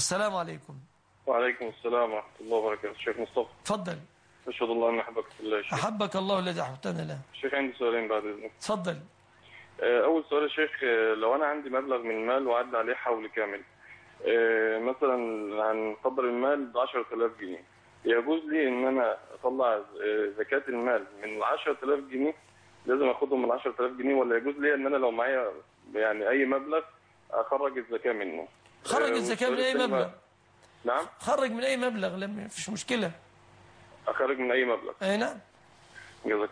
السلام عليكم. وعليكم السلام ورحمة الله وبركاته. شيخ مصطفى، تفضل. أشهد الله أن أحبك في الله. شيخ أحبك الله الذي أحببتنا له. شيخ، عندي سؤالين بعد إذنك. تفضل. أول سؤال يا شيخ، لو أنا عندي مبلغ من المال وعدى عليه حول كامل، مثلا هنقدر المال ب 10000 جنيه، يجوز لي إن أنا أطلع زكاة المال من ال 10000 جنيه؟ لازم أخدهم من 10000 جنيه، ولا يجوز لي إن أنا لو معايا يعني أي مبلغ أخرج الزكاة منه؟ خرج الزكاة من أي مبلغ. نعم، خرج من أي مبلغ، لما فيش مشكلة. أخرج من أي مبلغ. أي نعم. جزاك